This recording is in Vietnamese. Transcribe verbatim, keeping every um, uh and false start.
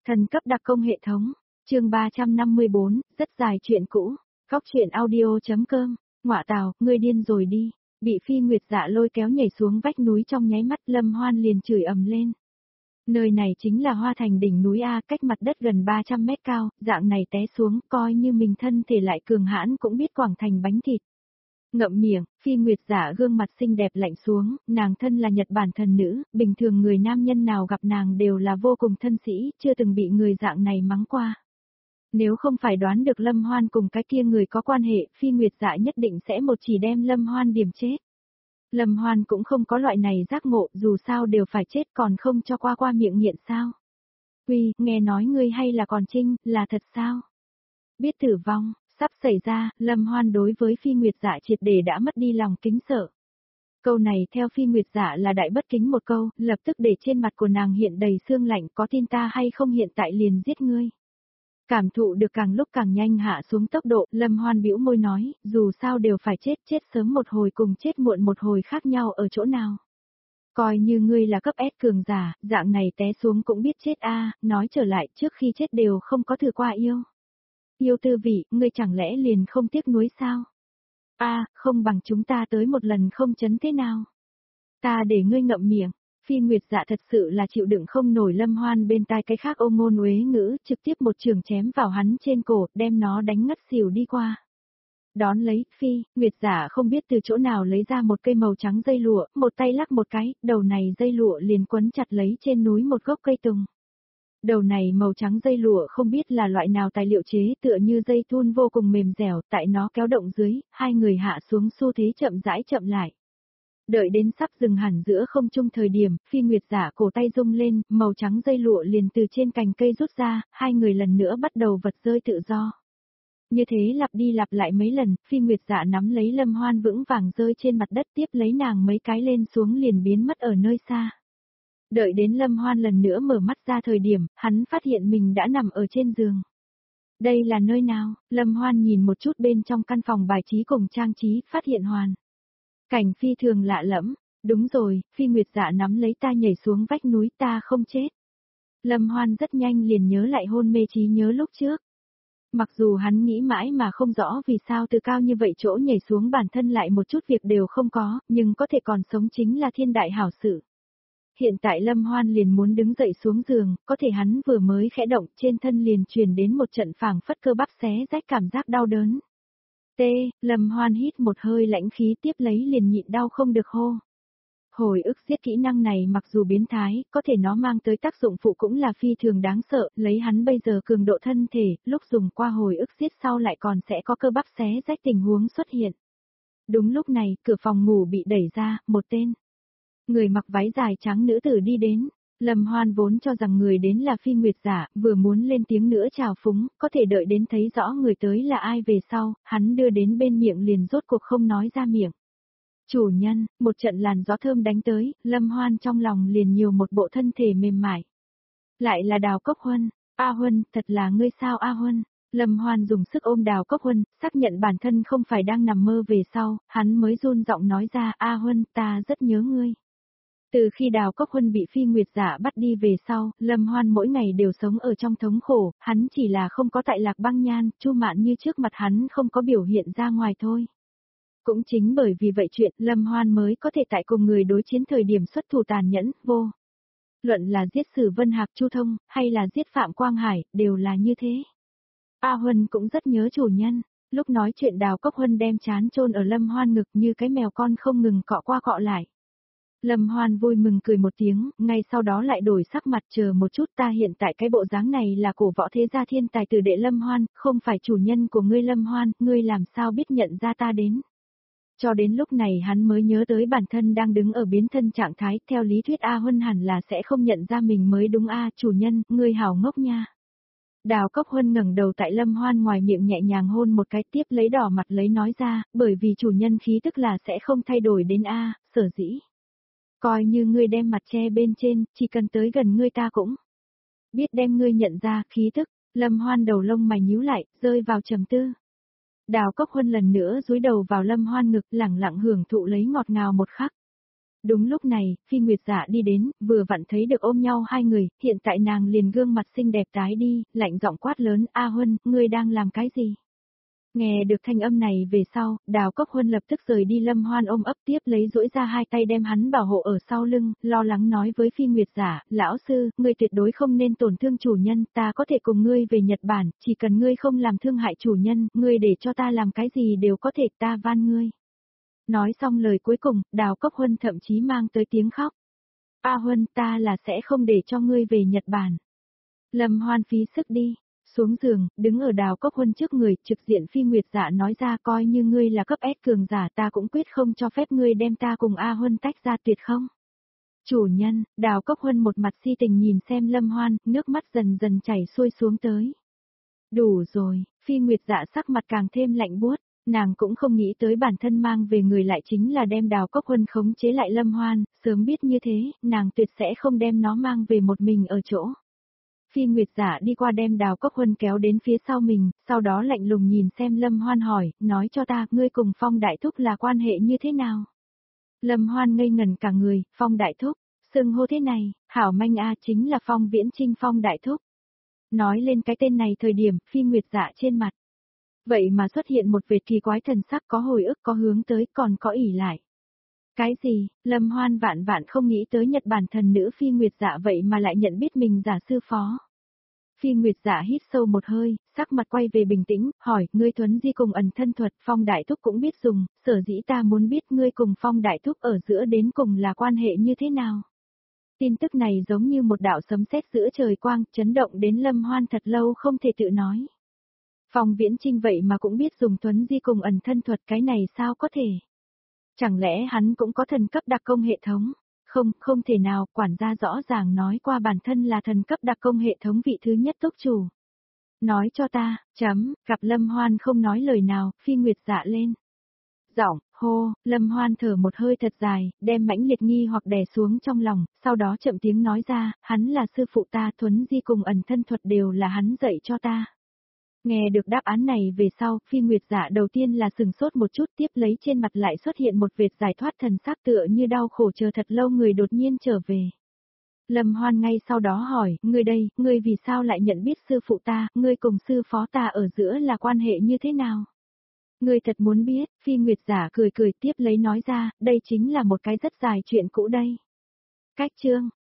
Thần cấp đặc công hệ thống, chương ba trăm năm mươi bốn, rất dài chuyện cũ, góc truyện audio.com, ngọa tào, ngươi điên rồi đi, bị Phi Nguyệt Dạ lôi kéo nhảy xuống vách núi trong nháy mắt Lâm Hoan liền chửi ầm lên. Nơi này chính là Hoa Thành đỉnh núi A, cách mặt đất gần ba trăm mét cao, dạng này té xuống, coi như mình thân thể lại cường hãn cũng biết quảng thành bánh thịt. Ngậm miệng, Phi Nguyệt Dạ gương mặt xinh đẹp lạnh xuống, nàng thân là Nhật Bản thần nữ, bình thường người nam nhân nào gặp nàng đều là vô cùng thân sĩ, chưa từng bị người dạng này mắng qua. Nếu không phải đoán được Lâm Hoan cùng cái kia người có quan hệ, Phi Nguyệt Dạ nhất định sẽ một chỉ đem Lâm Hoan điểm chết. Lâm Hoan cũng không có loại này giác ngộ, dù sao đều phải chết còn không cho qua qua miệng nghiện sao. Uy, nghe nói ngươi hay là còn trinh, là thật sao? Biết tử vong, sắp xảy ra, Lâm Hoan đối với Phi Nguyệt Dạ triệt để đã mất đi lòng kính sợ. Câu này theo Phi Nguyệt Dạ là đại bất kính một câu, lập tức để trên mặt của nàng hiện đầy sương lạnh, có tin ta hay không hiện tại liền giết ngươi. Cảm thụ được càng lúc càng nhanh hạ xuống tốc độ, Lâm Hoan bĩu môi nói, dù sao đều phải chết, chết sớm một hồi cùng chết muộn một hồi khác nhau ở chỗ nào. Coi như ngươi là cấp S cường giả, dạng này té xuống cũng biết chết a. Nói trở lại trước khi chết đều không có thử qua yêu. Yêu tư vị, ngươi chẳng lẽ liền không tiếc nuối sao? A, không bằng chúng ta tới một lần không chấn thế nào? Ta để ngươi ngậm miệng. Phi Nguyệt Dạ thật sự là chịu đựng không nổi Lâm Hoan bên tai cái khác ôm ngôn uế ngữ, trực tiếp một trường chém vào hắn trên cổ, đem nó đánh ngất xỉu đi qua. Đón lấy, Phi, Nguyệt Dạ không biết từ chỗ nào lấy ra một cây màu trắng dây lụa, một tay lắc một cái, đầu này dây lụa liền quấn chặt lấy trên núi một gốc cây tùng. Đầu này màu trắng dây lụa không biết là loại nào tài liệu chế, tựa như dây thun vô cùng mềm dẻo, tại nó kéo động dưới, hai người hạ xuống xu thế chậm rãi chậm lại. Đợi đến sắp dừng hẳn giữa không trung thời điểm, Phi Nguyệt Dạ cổ tay rung lên, màu trắng dây lụa liền từ trên cành cây rút ra, hai người lần nữa bắt đầu vật rơi tự do. Như thế lặp đi lặp lại mấy lần, Phi Nguyệt Dạ nắm lấy Lâm Hoan vững vàng rơi trên mặt đất, tiếp lấy nàng mấy cái lên xuống liền biến mất ở nơi xa. Đợi đến Lâm Hoan lần nữa mở mắt ra thời điểm, hắn phát hiện mình đã nằm ở trên giường. Đây là nơi nào? Lâm Hoan nhìn một chút bên trong căn phòng bài trí cùng trang trí, phát hiện hoàn cảnh phi thường lạ lẫm. Đúng rồi, Phi Nguyệt Dạ nắm lấy ta nhảy xuống vách núi, ta không chết. Lâm Hoan rất nhanh liền nhớ lại hôn mê trí nhớ lúc trước. Mặc dù hắn nghĩ mãi mà không rõ vì sao từ cao như vậy chỗ nhảy xuống bản thân lại một chút việc đều không có, nhưng có thể còn sống chính là thiên đại hảo sự. Hiện tại Lâm Hoan liền muốn đứng dậy xuống giường, có thể hắn vừa mới khẽ động trên thân liền truyền đến một trận phảng phất cơ bắp xé rách cảm giác đau đớn. T, Lâm Hoan hít một hơi lãnh khí tiếp lấy liền nhịn đau không được hô. Hồi ức giết kỹ năng này mặc dù biến thái, có thể nó mang tới tác dụng phụ cũng là phi thường đáng sợ, lấy hắn bây giờ cường độ thân thể, lúc dùng qua hồi ức giết sau lại còn sẽ có cơ bắp xé rách tình huống xuất hiện. Đúng lúc này, cửa phòng ngủ bị đẩy ra, một tên người mặc váy dài trắng nữ tử đi đến. Lâm Hoan vốn cho rằng người đến là Phi Nguyệt Dạ, vừa muốn lên tiếng nữa chào phúng, có thể đợi đến thấy rõ người tới là ai về sau, hắn đưa đến bên miệng liền rốt cuộc không nói ra miệng. Chủ nhân, một trận làn gió thơm đánh tới, Lâm Hoan trong lòng liền nhiều một bộ thân thể mềm mại. Lại là Đào Cốc Huân, A Huân, thật là ngươi sao A Huân? Lâm Hoan dùng sức ôm Đào Cốc Huân, xác nhận bản thân không phải đang nằm mơ về sau, hắn mới run giọng nói ra A Huân, ta rất nhớ ngươi. Từ khi Đào Cốc Huân bị Phi Nguyệt Dạ bắt đi về sau, Lâm Hoan mỗi ngày đều sống ở trong thống khổ, hắn chỉ là không có tại Lạc Băng Nhan, Chu Mạn Như trước mặt hắn không có biểu hiện ra ngoài thôi. Cũng chính bởi vì vậy chuyện Lâm Hoan mới có thể tại cùng người đối chiến thời điểm xuất thủ tàn nhẫn, vô. Luận là giết Sử Vân Hạc Chu Thông, hay là giết Phạm Quang Hải, đều là như thế. A Huân cũng rất nhớ chủ nhân, lúc nói chuyện Đào Cốc Huân đem trán chôn ở Lâm Hoan ngực như cái mèo con không ngừng cọ qua cọ lại. Lâm Hoan vui mừng cười một tiếng, ngay sau đó lại đổi sắc mặt chờ một chút ta hiện tại cái bộ dáng này là cổ võ thế gia thiên tài tử đệ Lâm Hoan, không phải chủ nhân của ngươi Lâm Hoan, ngươi làm sao biết nhận ra ta đến. Cho đến lúc này hắn mới nhớ tới bản thân đang đứng ở biến thân trạng thái, theo lý thuyết A Huân hẳn là sẽ không nhận ra mình mới đúng a chủ nhân, ngươi hảo ngốc nha. Đào Cốc Huân ngẩng đầu tại Lâm Hoan ngoài miệng nhẹ nhàng hôn một cái tiếp lấy đỏ mặt lấy nói ra, bởi vì chủ nhân khí tức là sẽ không thay đổi đến a, sở dĩ. Coi như ngươi đem mặt che bên trên, chỉ cần tới gần ngươi ta cũng biết đem ngươi nhận ra khí tức. Lâm Hoan đầu lông mày nhíu lại, rơi vào trầm tư. Đào Cốc Huân lần nữa dúi đầu vào Lâm Hoan ngực lẳng lặng hưởng thụ lấy ngọt ngào một khắc. Đúng lúc này, Phi Nguyệt Dạ đi đến, vừa vặn thấy được ôm nhau hai người, hiện tại nàng liền gương mặt xinh đẹp tái đi, lạnh giọng quát lớn, A Huân, ngươi đang làm cái gì? Nghe được thanh âm này về sau, Đào Cốc Huân lập tức rời đi Lâm Hoan ôm ấp tiếp lấy duỗi ra hai tay đem hắn bảo hộ ở sau lưng, lo lắng nói với Phi Nguyệt Giả, lão sư, ngươi tuyệt đối không nên tổn thương chủ nhân, ta có thể cùng ngươi về Nhật Bản, chỉ cần ngươi không làm thương hại chủ nhân, ngươi để cho ta làm cái gì đều có thể, ta van ngươi. Nói xong lời cuối cùng, Đào Cốc Huân thậm chí mang tới tiếng khóc. A Huân, ta là sẽ không để cho ngươi về Nhật Bản. Lâm Hoan phí sức đi. Xuống giường, đứng ở Đào Cốc Huân trước người, trực diện Phi Nguyệt Dạ nói ra coi như ngươi là cấp S cường giả ta cũng quyết không cho phép ngươi đem ta cùng A Huân tách ra tuyệt không. Chủ nhân, Đào Cốc Huân một mặt si tình nhìn xem Lâm Hoan, nước mắt dần dần chảy xuôi xuống tới. Đủ rồi, Phi Nguyệt Dạ sắc mặt càng thêm lạnh buốt, nàng cũng không nghĩ tới bản thân mang về người lại chính là đem Đào Cốc Huân khống chế lại Lâm Hoan, sớm biết như thế, nàng tuyệt sẽ không đem nó mang về một mình ở chỗ. Phi Nguyệt Giả đi qua đem Đào Cốc Huân kéo đến phía sau mình, sau đó lạnh lùng nhìn xem Lâm Hoan hỏi, nói cho ta, ngươi cùng Phong Đại Thúc là quan hệ như thế nào? Lâm Hoan ngây ngẩn cả người, Phong Đại Thúc, xưng hô thế này, hảo manh a chính là Phong Viễn Trinh Phong Đại Thúc. Nói lên cái tên này thời điểm, Phi Nguyệt Giả trên mặt. Vậy mà xuất hiện một vệt kỳ quái thần sắc có hồi ức có hướng tới còn có ỉ lại. Cái gì, Lâm Hoan vạn vạn không nghĩ tới Nhật Bản thần nữ Phi Nguyệt Dạ vậy mà lại nhận biết mình giả sư phó. Phi Nguyệt Dạ hít sâu một hơi, sắc mặt quay về bình tĩnh, hỏi, ngươi thuấn di cùng ẩn thân thuật Phong Đại Thúc cũng biết dùng, sở dĩ ta muốn biết ngươi cùng Phong Đại Thúc ở giữa đến cùng là quan hệ như thế nào. Tin tức này giống như một đạo sấm sét giữa trời quang, chấn động đến Lâm Hoan thật lâu không thể tự nói. Phong Viễn Trinh vậy mà cũng biết dùng thuấn di cùng ẩn thân thuật cái này sao có thể. Chẳng lẽ hắn cũng có thần cấp đặc công hệ thống? Không, không thể nào, quản gia rõ ràng nói qua bản thân là thần cấp đặc công hệ thống vị thứ nhất túc chủ. Nói cho ta, chấm, gặp Lâm Hoan không nói lời nào, Phi Nguyệt Dạ lên. Giọng, hô, Lâm Hoan thở một hơi thật dài, đem mãnh liệt nghi hoặc đè xuống trong lòng, sau đó chậm tiếng nói ra, hắn là sư phụ ta, thuấn di cùng ẩn thân thuật đều là hắn dạy cho ta. Nghe được đáp án này về sau, Phi Nguyệt Dạ đầu tiên là sừng sốt một chút tiếp lấy trên mặt lại xuất hiện một vệt giải thoát thần sắc tựa như đau khổ chờ thật lâu người đột nhiên trở về. Lâm Hoan ngay sau đó hỏi, ngươi đây, ngươi vì sao lại nhận biết sư phụ ta, ngươi cùng sư phó ta ở giữa là quan hệ như thế nào? Ngươi thật muốn biết, Phi Nguyệt Dạ cười cười tiếp lấy nói ra, đây chính là một cái rất dài chuyện cũ đây. Cách chương